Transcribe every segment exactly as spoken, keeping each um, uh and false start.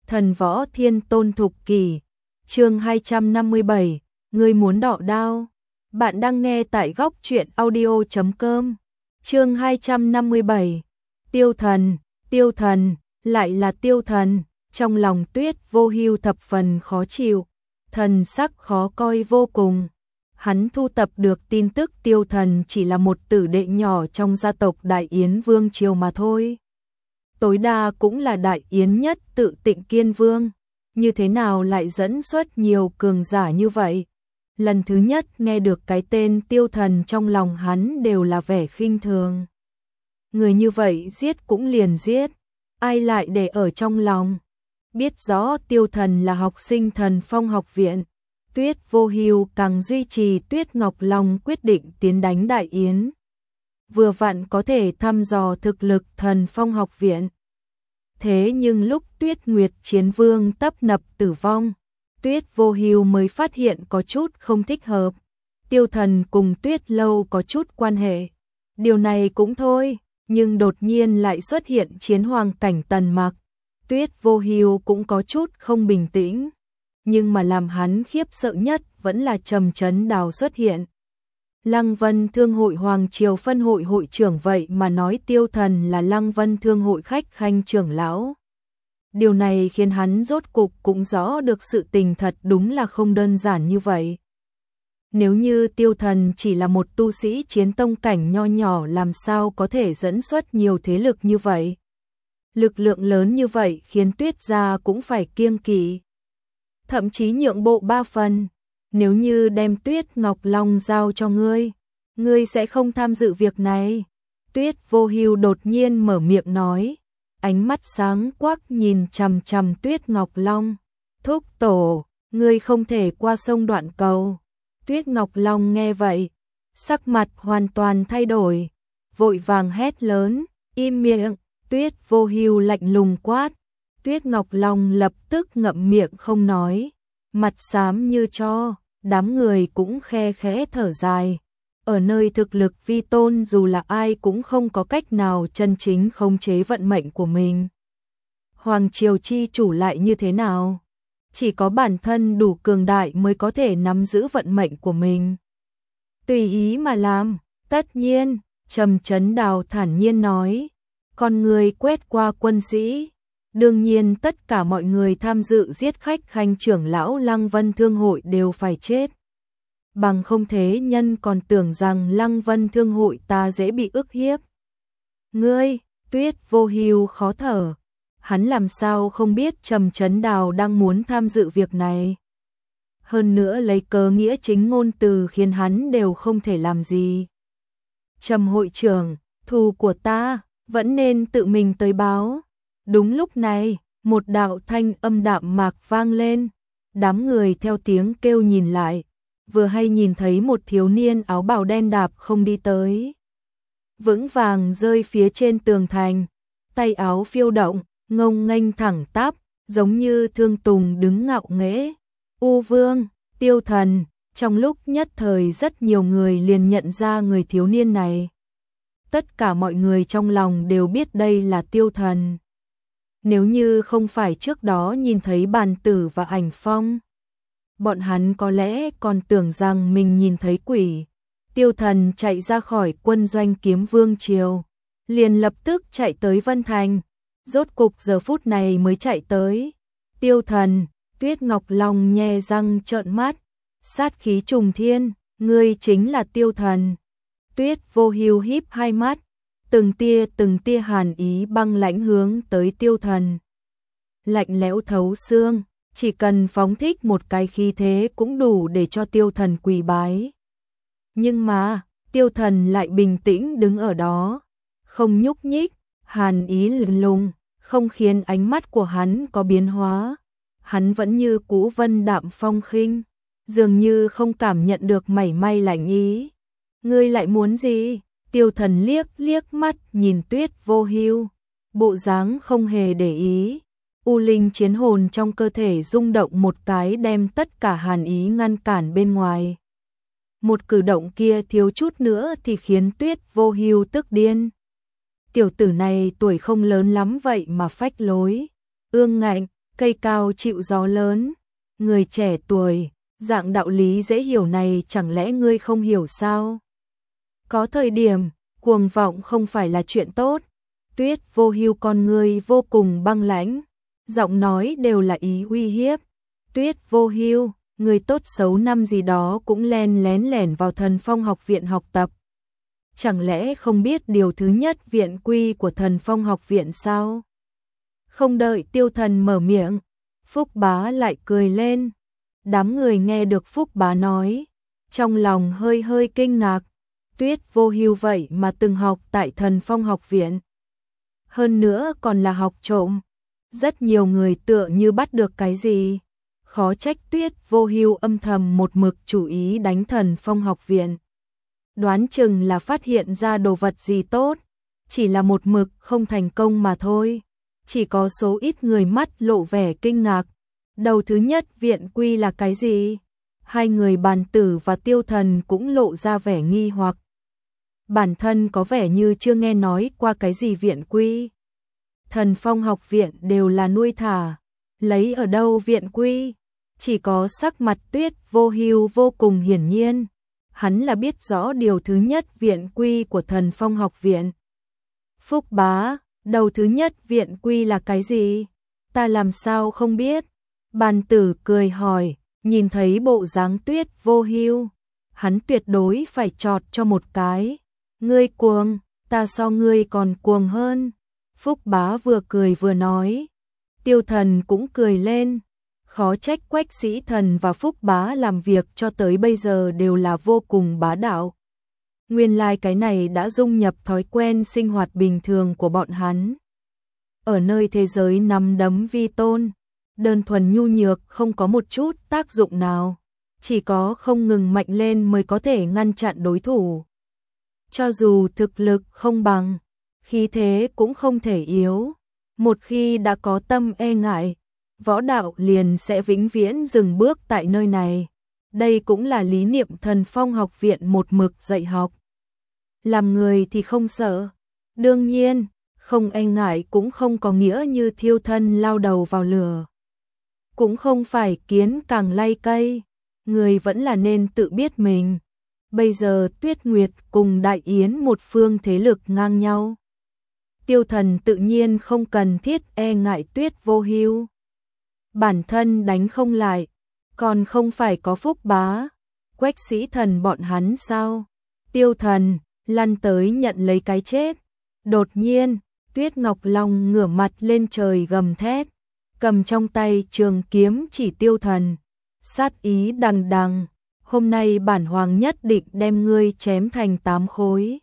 Thần võ thiên tôn thục kỷ, chương hai trăm năm mươi bảy, ngươi muốn đọ đao. Bạn đang nghe tại góc truyện audio chấm com. Chương hai trăm năm mươi bảy. Tiêu thần, tiêu thần, lại là tiêu thần, trong lòng Tuyết Vô Hưu thập phần khó chịu, thần sắc khó coi vô cùng. Hắn thu tập được tin tức tiêu thần chỉ là một tử đệ nhỏ trong gia tộc Đại Yến Vương triều mà thôi. Tối đa cũng là Đại Yến nhất tự Tịnh Kiên Vương, như thế nào lại dẫn xuất nhiều cường giả như vậy? Lần thứ nhất nghe được cái tên tiêu thần trong lòng hắn đều là vẻ khinh thường. Người như vậy giết cũng liền giết, ai lại để ở trong lòng? Biết rõ tiêu thần là học sinh Thần Phong học viện, Tuyết Vô Hưu càng duy trì Tuyết Ngọc Long quyết định tiến đánh Đại Yến. Vừa vặn có thể thăm dò thực lực Thần Phong học viện. Thế nhưng lúc Tuyết Nguyệt Chiến Vương tấp nập tử vong, Tuyết Vô Hưu mới phát hiện có chút không thích hợp. Tiêu thần cùng Tuyết Lâu có chút quan hệ. Điều này cũng thôi, nhưng đột nhiên lại xuất hiện chiến hoàng cảnh Tần Mặc. Tuyết Vô Hưu cũng có chút không bình tĩnh. Nhưng mà làm hắn khiếp sợ nhất vẫn là Trầm Chấn Đào xuất hiện. Lăng Vân Thương hội Hoàng Triều phân hội hội trưởng vậy mà nói tiêu thần là Lăng Vân Thương hội khách khanh trưởng lão. Điều này khiến hắn rốt cục cũng rõ được sự tình thật đúng là không đơn giản như vậy. Nếu như tiêu thần chỉ là một tu sĩ chiến tông cảnh nho nhỏ làm sao có thể dẫn xuất nhiều thế lực như vậy. Lực lượng lớn như vậy khiến Tuyết gia cũng phải kiêng kỵ. Thậm chí nhượng bộ ba phần. Nếu như đem Tuyết Ngọc Long giao cho ngươi, ngươi sẽ không tham dự việc này. Tuyết Vô Hưu đột nhiên mở miệng nói, ánh mắt sáng quắc nhìn chằm chằm Tuyết Ngọc Long. Thúc tổ, ngươi không thể qua sông Đoạn Cầu. Tuyết Ngọc Long nghe vậy, sắc mặt hoàn toàn thay đổi, vội vàng hét lớn, im miệng. Tuyết Vô Hưu lạnh lùng quát. Tuyết Ngọc Long lập tức ngậm miệng không nói, mặt xám như tro. Đám người cũng khe khẽ thở dài. Ở nơi thực lực vi tôn dù là ai cũng không có cách nào chân chính khống chế vận mệnh của mình. Hoàng triều chi chủ lại như thế nào? Chỉ có bản thân đủ cường đại mới có thể nắm giữ vận mệnh của mình. Tùy ý mà làm, tất nhiên, Trầm Chấn Đào thản nhiên nói. Con người quét qua quân sĩ. Đương nhiên tất cả mọi người tham dự giết khách khanh trưởng lão Lăng Vân Thương hội đều phải chết. Bằng không thế nhân còn tưởng rằng Lăng Vân Thương hội ta dễ bị ức hiếp. Ngươi, Tuyết Vô Hưu khó thở. Hắn làm sao không biết Trầm Chấn Đào đang muốn tham dự việc này. Hơn nữa lấy cớ nghĩa chính ngôn từ khiến hắn đều không thể làm gì. Trầm hội trưởng, thù của ta, vẫn nên tự mình tới báo. Đúng lúc này, một đạo thanh âm đạm mạc vang lên, đám người theo tiếng kêu nhìn lại, vừa hay nhìn thấy một thiếu niên áo bào đen đạp không đi tới. Vững vàng rơi phía trên tường thành, tay áo phiêu động, ngông nghênh thẳng tắp, giống như Thương Tùng đứng ngạo nghễ. U Vương, Tiêu Thần, trong lúc nhất thời rất nhiều người liền nhận ra người thiếu niên này. Tất cả mọi người trong lòng đều biết đây là Tiêu Thần. Nếu như không phải trước đó nhìn thấy Bàn Tử và Ảnh Phong, bọn hắn có lẽ còn tưởng rằng mình nhìn thấy quỷ. Tiêu Thần chạy ra khỏi quân doanh Kiếm Vương triều, liền lập tức chạy tới Vân Thành. Rốt cục giờ phút này mới chạy tới. Tiêu Thần, Tuyết Ngọc Long nhe răng trợn mắt, sát khí trùng thiên, ngươi chính là Tiêu Thần. Tuyết Vô Hưu híp hai mắt, từng tia từng tia hàn ý băng lãnh hướng tới Tiêu Thần. Lạnh lẽo thấu xương, chỉ cần phóng thích một cái khí thế cũng đủ để cho Tiêu Thần quỳ bái. Nhưng mà, Tiêu Thần lại bình tĩnh đứng ở đó, không nhúc nhích, hàn ý lừng lùng, không khiến ánh mắt của hắn có biến hóa. Hắn vẫn như cũ vân đạm phong khinh, dường như không cảm nhận được mảy may lạnh ý. Ngươi lại muốn gì? Tiêu Thần liếc liếc mắt nhìn Tuyết Vô Hưu, bộ dáng không hề để ý. U linh chiến hồn trong cơ thể rung động một cái đem tất cả hàn ý ngăn cản bên ngoài. Một cử động kia thiếu chút nữa thì khiến Tuyết Vô Hưu tức điên. Tiểu tử này tuổi không lớn lắm vậy mà phách lối, ương ngạnh, cây cao chịu gió lớn, người trẻ tuổi, dạng đạo lý dễ hiểu này chẳng lẽ ngươi không hiểu sao? Có thời điểm, cuồng vọng không phải là chuyện tốt. Tuyết Vô Hưu con ngươi vô cùng băng lãnh, giọng nói đều là ý uy hiếp. Tuyết Vô Hưu, người tốt xấu năm gì đó cũng len lén lẻn vào Thần Phong học viện học tập. Chẳng lẽ không biết điều thứ nhất viện quy của Thần Phong học viện sao? Không đợi Tiêu Thần mở miệng, Phúc Bá lại cười lên. Đám người nghe được Phúc Bá nói, trong lòng hơi hơi kinh ngạc. Tuyết Vô Hưu vậy mà từng học tại Thần Phong học viện. Hơn nữa còn là học trộm. Rất nhiều người tựa như bắt được cái gì. Khó trách Tuyết Vô Hưu âm thầm một mực chủ ý đánh Thần Phong học viện. Đoán chừng là phát hiện ra đồ vật gì tốt, chỉ là một mực không thành công mà thôi. Chỉ có số ít người mắt lộ vẻ kinh ngạc. Đầu thứ nhất viện quy là cái gì? Hai người Bàn Tử và Tiêu Thần cũng lộ ra vẻ nghi hoặc. Bản thân có vẻ như chưa nghe nói qua cái gì viện quy. Thần Phong học viện đều là nuôi thả, lấy ở đâu viện quy? Chỉ có sắc mặt Tuyết Vô Hưu vô cùng hiển nhiên. Hắn là biết rõ điều thứ nhất viện quy của Thần Phong học viện. Phúc Bá, đầu thứ nhất viện quy là cái gì? Ta làm sao không biết? Bàn Tử cười hỏi, nhìn thấy bộ dáng Tuyết Vô Hưu, hắn tuyệt đối phải chọt cho một cái. Ngươi cuồng, ta so ngươi còn cuồng hơn. Phúc Bá vừa cười vừa nói. Tiêu Thần cũng cười lên. Khó trách Quách Sĩ Thần và Phúc Bá làm việc cho tới bây giờ đều là vô cùng bá đạo. Nguyên lai like cái này đã dung nhập thói quen sinh hoạt bình thường của bọn hắn. Ở nơi thế giới nắm đấm vi tôn, đơn thuần nhu nhược không có một chút tác dụng nào. Chỉ có không ngừng mạnh lên mới có thể ngăn chặn đối thủ. Cho dù thực lực không bằng, khí thế cũng không thể yếu. Một khi đã có tâm e ngại, võ đạo liền sẽ vĩnh viễn dừng bước tại nơi này. Đây cũng là lý niệm Thần Phong học viện một mực dạy học. Làm người thì không sợ. Đương nhiên, không e ngại cũng không có nghĩa như thiêu thân lao đầu vào lửa. Cũng không phải kiến càng lay cây, người vẫn là nên tự biết mình. Bây giờ Tuyết Nguyệt cùng Đại Yến một phương thế lực ngang nhau. Tiêu Thần tự nhiên không cần thiết e ngại Tuyết Vô Hưu. Bản thân đánh không lại, còn không phải có Phúc Bá, Quách Sĩ Thần bọn hắn sao? Tiêu Thần, lăn tới nhận lấy cái chết. Đột nhiên, Tuyết Ngọc Long ngửa mặt lên trời gầm thét, cầm trong tay trường kiếm chỉ Tiêu Thần, sát ý đằng đằng. Hôm nay bản hoàng nhất định đem ngươi chém thành tám khối.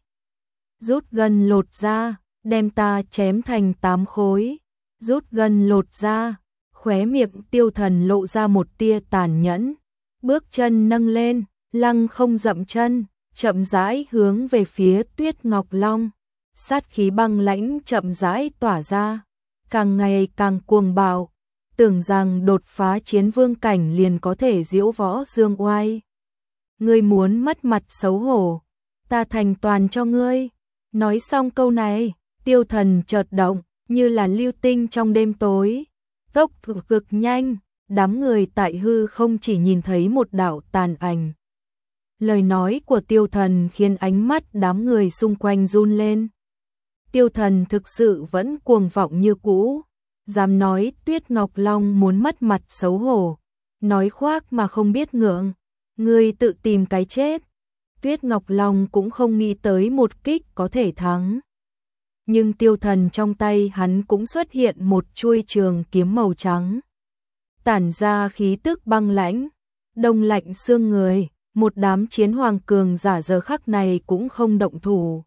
Rút gân lột ra, đem ta chém thành tám khối. Rút gân lột ra, khóe miệng Tiêu Thần lộ ra một tia tàn nhẫn. Bước chân nâng lên, lăng không dậm chân, chậm rãi hướng về phía Tuyết Ngọc Long. Sát khí băng lãnh chậm rãi tỏa ra, càng ngày càng cuồng bạo. Tưởng rằng đột phá chiến vương cảnh liền có thể diễu võ dương oai. Ngươi muốn mất mặt xấu hổ, ta thành toàn cho ngươi. Nói xong câu này, Tiêu Thần chợt động, như là lưu tinh trong đêm tối. Tốc độ cực nhanh, đám người tại hư không chỉ nhìn thấy một đạo tàn ảnh. Lời nói của Tiêu Thần khiến ánh mắt đám người xung quanh run lên. Tiêu Thần thực sự vẫn cuồng vọng như cũ, dám nói Tuyết Ngọc Long muốn mất mặt xấu hổ, nói khoác mà không biết ngượng. Ngươi tự tìm cái chết. Tuyết Ngọc Long cũng không nghĩ tới một kích có thể thắng. Nhưng Tiêu Thần trong tay hắn cũng xuất hiện một chuôi trường kiếm màu trắng. Tản ra khí tức băng lãnh, đông lạnh xương người, một đám chiến hoàng cường giả giờ khắc này cũng không động thủ.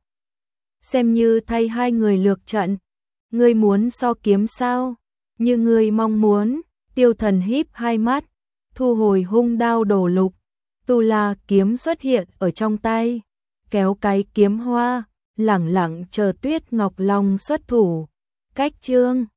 Xem như thay hai người lược trận. Ngươi muốn so kiếm sao? Như ngươi mong muốn. Tiêu Thần híp hai mắt, thu hồi hung đao đổ lục. Tu La kiếm xuất hiện ở trong tay, kéo cái kiếm hoa, lẳng lặng chờ Tuyết Ngọc Long xuất thủ. Cách chương